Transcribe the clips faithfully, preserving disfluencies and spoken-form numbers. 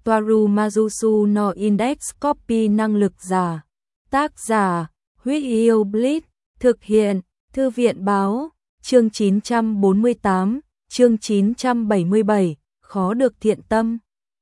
Toaru Mazusu no Index Copy năng lực giả. Tác giả, Huyết Yêu Blitz, thực hiện, Thư viện báo, chương chín trăm bốn mươi tám, chương chín trăm bảy mươi bảy, khó được thiện tâm.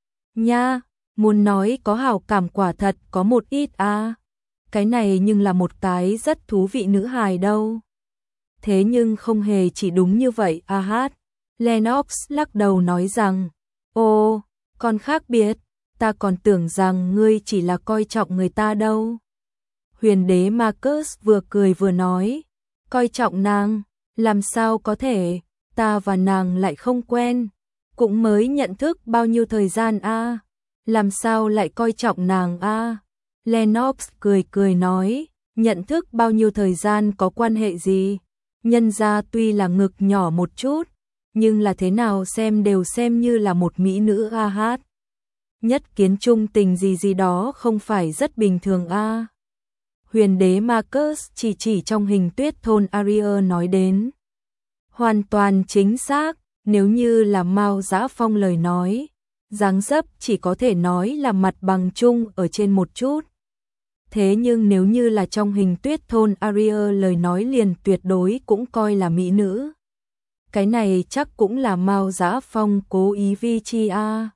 Nha, muốn nói có hảo cảm quả thật có một ít à. Cái này nhưng là một cái rất thú vị nữ hài đâu. Thế nhưng không hề chỉ đúng như vậy à hát. Lennox lắc đầu nói rằng, ồ, còn khác biệt, ta còn tưởng rằng ngươi chỉ là coi trọng người ta đâu. Huyền đế Marcus vừa cười vừa nói, coi trọng nàng, làm sao có thể, ta và nàng lại không quen, cũng mới nhận thức bao nhiêu thời gian a, à? Làm sao lại coi trọng nàng a? À? Lennox cười cười nói, nhận thức bao nhiêu thời gian có quan hệ gì, nhân ra tuy là ngực nhỏ một chút, nhưng là thế nào xem đều xem như là một mỹ nữ a hát. Nhất kiến trung tình gì gì đó không phải rất bình thường a. À? Huyền đế Marcus chỉ chỉ trong hình tuyết thôn Aria nói đến. Hoàn toàn chính xác, nếu như là Mao Dã Phong lời nói, dáng dấp chỉ có thể nói là mặt bằng chung ở trên một chút. Thế nhưng nếu như là trong hình tuyết thôn Aria lời nói liền tuyệt đối cũng coi là mỹ nữ. Cái này chắc cũng là Mao Dã Phong cố ý vi chi a.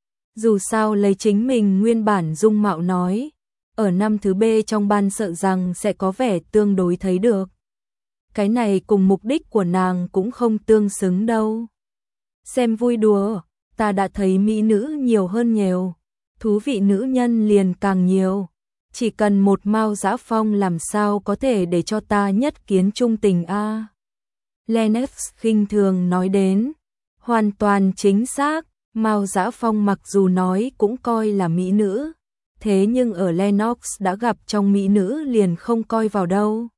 Dù sao lấy chính mình nguyên bản dung mạo nói, ở năm thứ B trong ban sợ rằng sẽ có vẻ tương đối thấy được. Cái này cùng mục đích của nàng cũng không tương xứng đâu. Xem vui đùa, ta đã thấy mỹ nữ nhiều hơn nhiều, thú vị nữ nhân liền càng nhiều. Chỉ cần một Mao Dã Phong làm sao có thể để cho ta nhất kiến trung tình a. À? Lennox khinh thường nói đến, hoàn toàn chính xác, Mao Dã Phong mặc dù nói cũng coi là mỹ nữ, thế nhưng ở Lennox đã gặp trong mỹ nữ liền không coi vào đâu.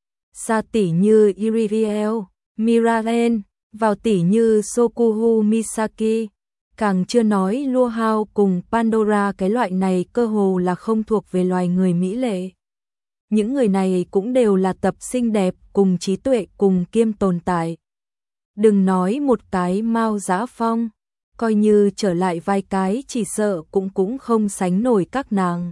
Xa tỷ như Iriviel, Miraren, vào tỷ như Sokuhu Misaki, càng chưa nói Lua Hao cùng Pandora, cái loại này cơ hồ là không thuộc về loài người mỹ lệ. Những người này cũng đều là tập xinh đẹp cùng trí tuệ cùng kiêm tồn tại. Đừng nói một cái Mao Dã Phong, coi như trở lại vài cái chỉ sợ cũng cũng không sánh nổi các nàng.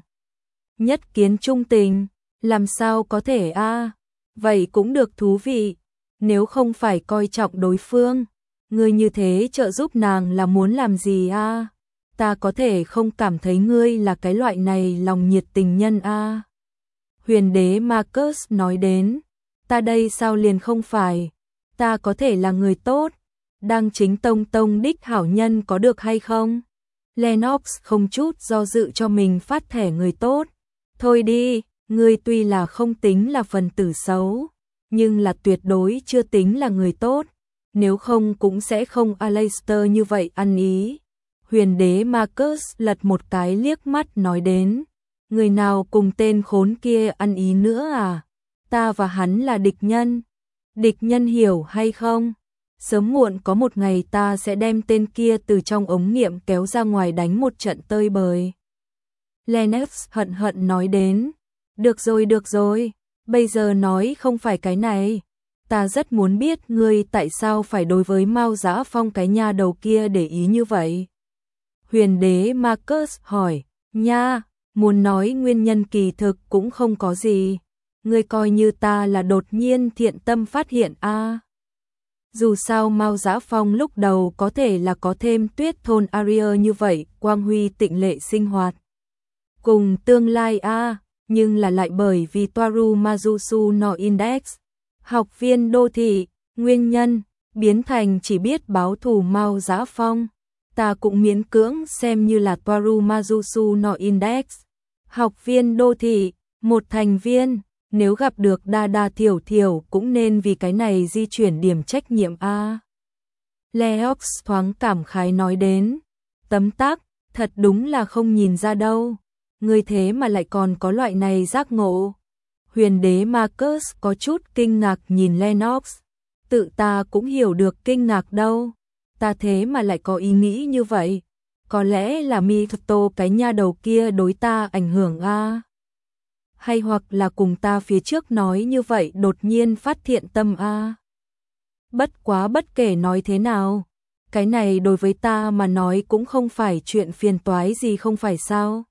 Nhất kiến trung tình, làm sao có thể a? À? Vậy cũng được thú vị, nếu không phải coi trọng đối phương, ngươi như thế trợ giúp nàng là muốn làm gì a? À? Ta có thể không cảm thấy ngươi là cái loại này lòng nhiệt tình nhân a. À? Huyền đế Marcus nói đến, ta đây sao liền không phải, ta có thể là người tốt, đang chính tông tông đích hảo nhân có được hay không? Lennox không chút do dự cho mình phát thẻ người tốt. Thôi đi, ngươi tuy là không tính là phần tử xấu, nhưng là tuyệt đối chưa tính là người tốt, nếu không cũng sẽ không Aleister như vậy ăn ý. Huyền đế Marcus lật một cái liếc mắt nói đến, người nào cùng tên khốn kia ăn ý nữa à? Ta và hắn là địch nhân. Địch nhân hiểu hay không? Sớm muộn có một ngày ta sẽ đem tên kia từ trong ống nghiệm kéo ra ngoài đánh một trận tơi bời. Lennox hận hận nói đến, được rồi được rồi, bây giờ nói không phải cái này. Ta rất muốn biết ngươi tại sao phải đối với Mao Dã Phong cái nha đầu kia để ý như vậy. Huyền đế Marcus hỏi, nha, muốn nói nguyên nhân kỳ thực cũng không có gì. Ngươi coi như ta là đột nhiên thiện tâm phát hiện a. À. Dù sao Mao Dã Phong lúc đầu có thể là có thêm tuyết thôn Aria như vậy, quang huy tịnh lệ sinh hoạt. Cùng tương lai a, à, nhưng là lại bởi vì Toaru Mazusu no Index, học viên đô thị, nguyên nhân, biến thành chỉ biết báo thù Mao Dã Phong. Ta cũng miễn cưỡng xem như là Toaru Mazusu no Index, học viên đô thị, một thành viên. Nếu gặp được đa đa thiểu thiểu cũng nên vì cái này di chuyển điểm trách nhiệm a. À. Leox thoáng cảm khái nói đến, tấm tắc, thật đúng là không nhìn ra đâu, người thế mà lại còn có loại này giác ngộ. Huyền đế Marcus có chút kinh ngạc nhìn Lennox, tự ta cũng hiểu được kinh ngạc đâu, ta thế mà lại có ý nghĩ như vậy, có lẽ là Mito cái nha đầu kia đối ta ảnh hưởng a. À. Hay hoặc là cùng ta phía trước nói như vậy đột nhiên phát thiện tâm a. À. Bất quá bất kể nói thế nào, cái này đối với ta mà nói cũng không phải chuyện phiền toái gì không phải sao?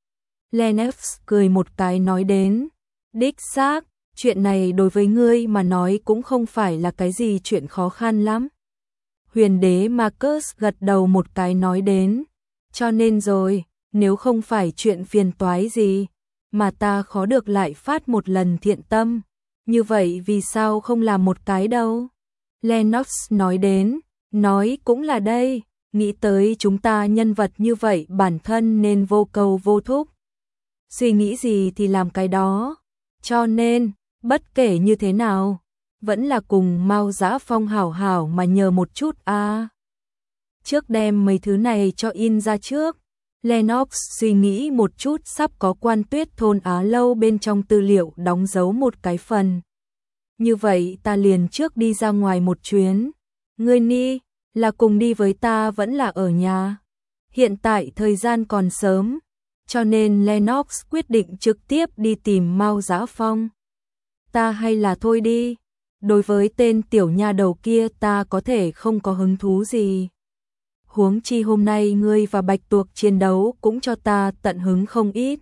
Lennox cười một cái nói đến, đích xác, chuyện này đối với ngươi mà nói cũng không phải là cái gì chuyện khó khăn lắm. Huyền đế Marcus gật đầu một cái nói đến, cho nên rồi, nếu không phải chuyện phiền toái gì, mà ta khó được lại phát một lần thiện tâm, như vậy vì sao không làm một cái đâu? Lennox nói đến, nói cũng là đây, nghĩ tới chúng ta nhân vật như vậy bản thân nên vô cầu vô thúc. Suy nghĩ gì thì làm cái đó, cho nên, bất kể như thế nào, vẫn là cùng Mao Dã Phong hảo hảo mà nhờ một chút a. À. Trước đem mấy thứ này cho in ra trước, Lennox suy nghĩ một chút sắp có Quan Tuyết thôn Á Lâu bên trong tư liệu đóng dấu một cái phần. Như vậy ta liền trước đi ra ngoài một chuyến. Ngươi ni, là cùng đi với ta vẫn là ở nhà. Hiện tại thời gian còn sớm, cho nên Lennox quyết định trực tiếp đi tìm Mao Dã Phong. Ta hay là thôi đi, đối với tên tiểu nha đầu kia ta có thể không có hứng thú gì. Huống chi hôm nay ngươi và Bạch Tuộc chiến đấu cũng cho ta tận hứng không ít.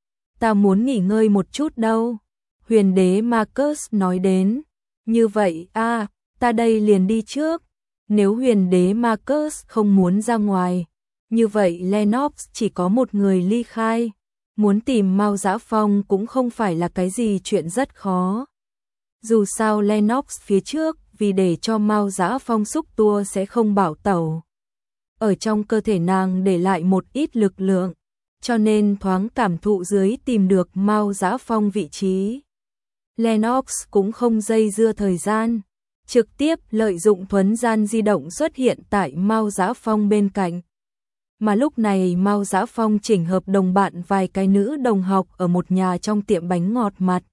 Ta muốn nghỉ ngơi một chút đâu. Huyền đế Marcus nói đến, như vậy a, à, ta đây liền đi trước. Nếu huyền đế Marcus không muốn ra ngoài, như vậy Lennox chỉ có một người ly khai. Muốn tìm Mao Dã Phong cũng không phải là cái gì chuyện rất khó. Dù sao Lennox phía trước vì để cho Mao Dã Phong xúc tua sẽ không bảo tẩu. Ở trong cơ thể nàng để lại một ít lực lượng, cho nên thoáng cảm thụ dưới tìm được Mao Dã Phong vị trí. Lennox cũng không dây dưa thời gian, trực tiếp lợi dụng thuấn gian di động xuất hiện tại Mao Dã Phong bên cạnh. Mà lúc này Mao Dã Phong chỉnh hợp đồng bạn vài cái nữ đồng học ở một nhà trong tiệm bánh ngọt mặt.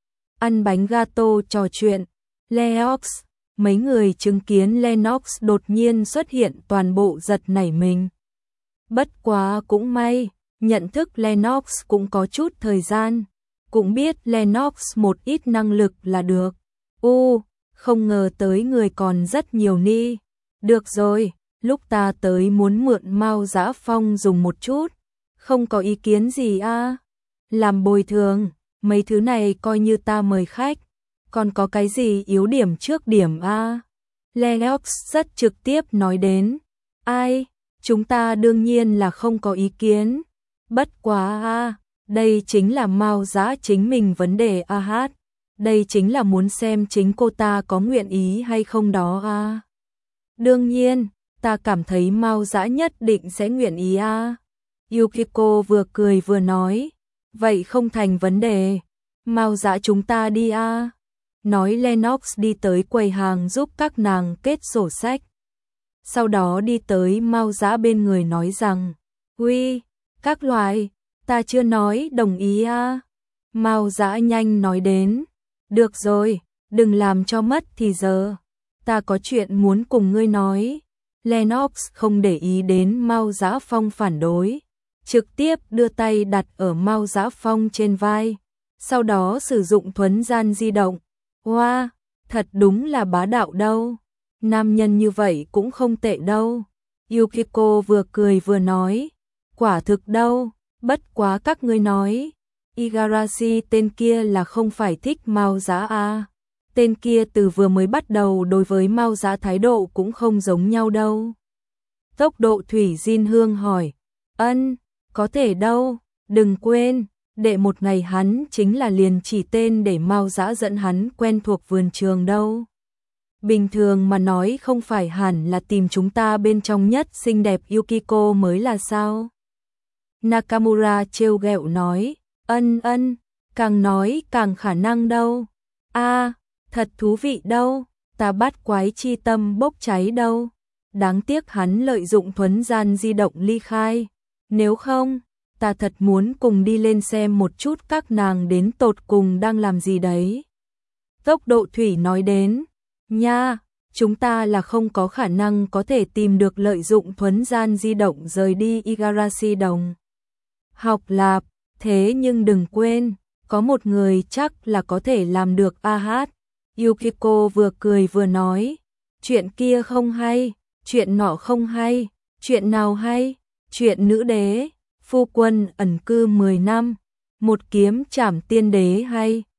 Ăn bánh gato trò chuyện, Lennox, mấy người chứng kiến Lennox đột nhiên xuất hiện toàn bộ giật nảy mình. Bất quá cũng may, nhận thức Lennox cũng có chút thời gian, cũng biết Lennox một ít năng lực là được. U, không ngờ tới người còn rất nhiều ni. Được rồi, lúc ta tới muốn mượn Mao Dã Phong dùng một chút, không có ý kiến gì a. À? Làm bồi thường, mấy thứ này coi như ta mời khách, còn có cái gì yếu điểm trước điểm a? À? Lennox rất trực tiếp nói đến, ai, chúng ta đương nhiên là không có ý kiến, bất quá a, à, đây chính là Mao Dã chính mình vấn đề a hát, đây chính là muốn xem chính cô ta có nguyện ý hay không đó a. À? Đương nhiên, ta cảm thấy Mao Dã nhất định sẽ nguyện ý a. À? Yukiko vừa cười vừa nói, vậy không thành vấn đề, Mao Dã chúng ta đi a. À? Nói Lennox đi tới quầy hàng giúp các nàng kết sổ sách. Sau đó đi tới Mao Dã bên người nói rằng, "Uy, các loại, ta chưa nói đồng ý a." À? Mao Dã nhanh nói đến, "Được rồi, đừng làm cho mất thì giờ, ta có chuyện muốn cùng ngươi nói." Lennox không để ý đến Mao Dã Phong phản đối, trực tiếp đưa tay đặt ở Mao Dã Phong trên vai, sau đó sử dụng thuấn gian di động. Wow, thật đúng là bá đạo đâu. Nam nhân như vậy cũng không tệ đâu. Yukiko vừa cười vừa nói, quả thực đâu, bất quá các ngươi nói, Igarashi tên kia là không phải thích Mao Dã a. À? Tên kia từ vừa mới bắt đầu đối với Mao Dã thái độ cũng không giống nhau đâu. Tốc độ thủy Jin Hương hỏi, ân, có thể đâu, đừng quên. Đệ một ngày hắn chính là liền chỉ tên để Mao Dã dẫn hắn quen thuộc vườn trường đâu. Bình thường mà nói không phải hẳn là tìm chúng ta bên trong nhất xinh đẹp Yukiko mới là sao? Nakamura trêu ghẹo nói, ân ân, càng nói càng khả năng đâu. A, à, thật thú vị đâu, ta bắt quái chi tâm bốc cháy đâu. Đáng tiếc hắn lợi dụng thuấn gian di động ly khai, nếu không ta thật muốn cùng đi lên xem một chút các nàng đến tột cùng đang làm gì đấy. Tốc độ thủy nói đến, nha, chúng ta là không có khả năng có thể tìm được lợi dụng thuấn gian di động rời đi Igarashi đồng. Học lạp, thế nhưng đừng quên, có một người chắc là có thể làm được a hát. Yukiko vừa cười vừa nói, chuyện kia không hay, chuyện nọ không hay, chuyện nào hay, chuyện nữ đế, phu quân ẩn cư mười năm, một kiếm trảm tiên đế hay,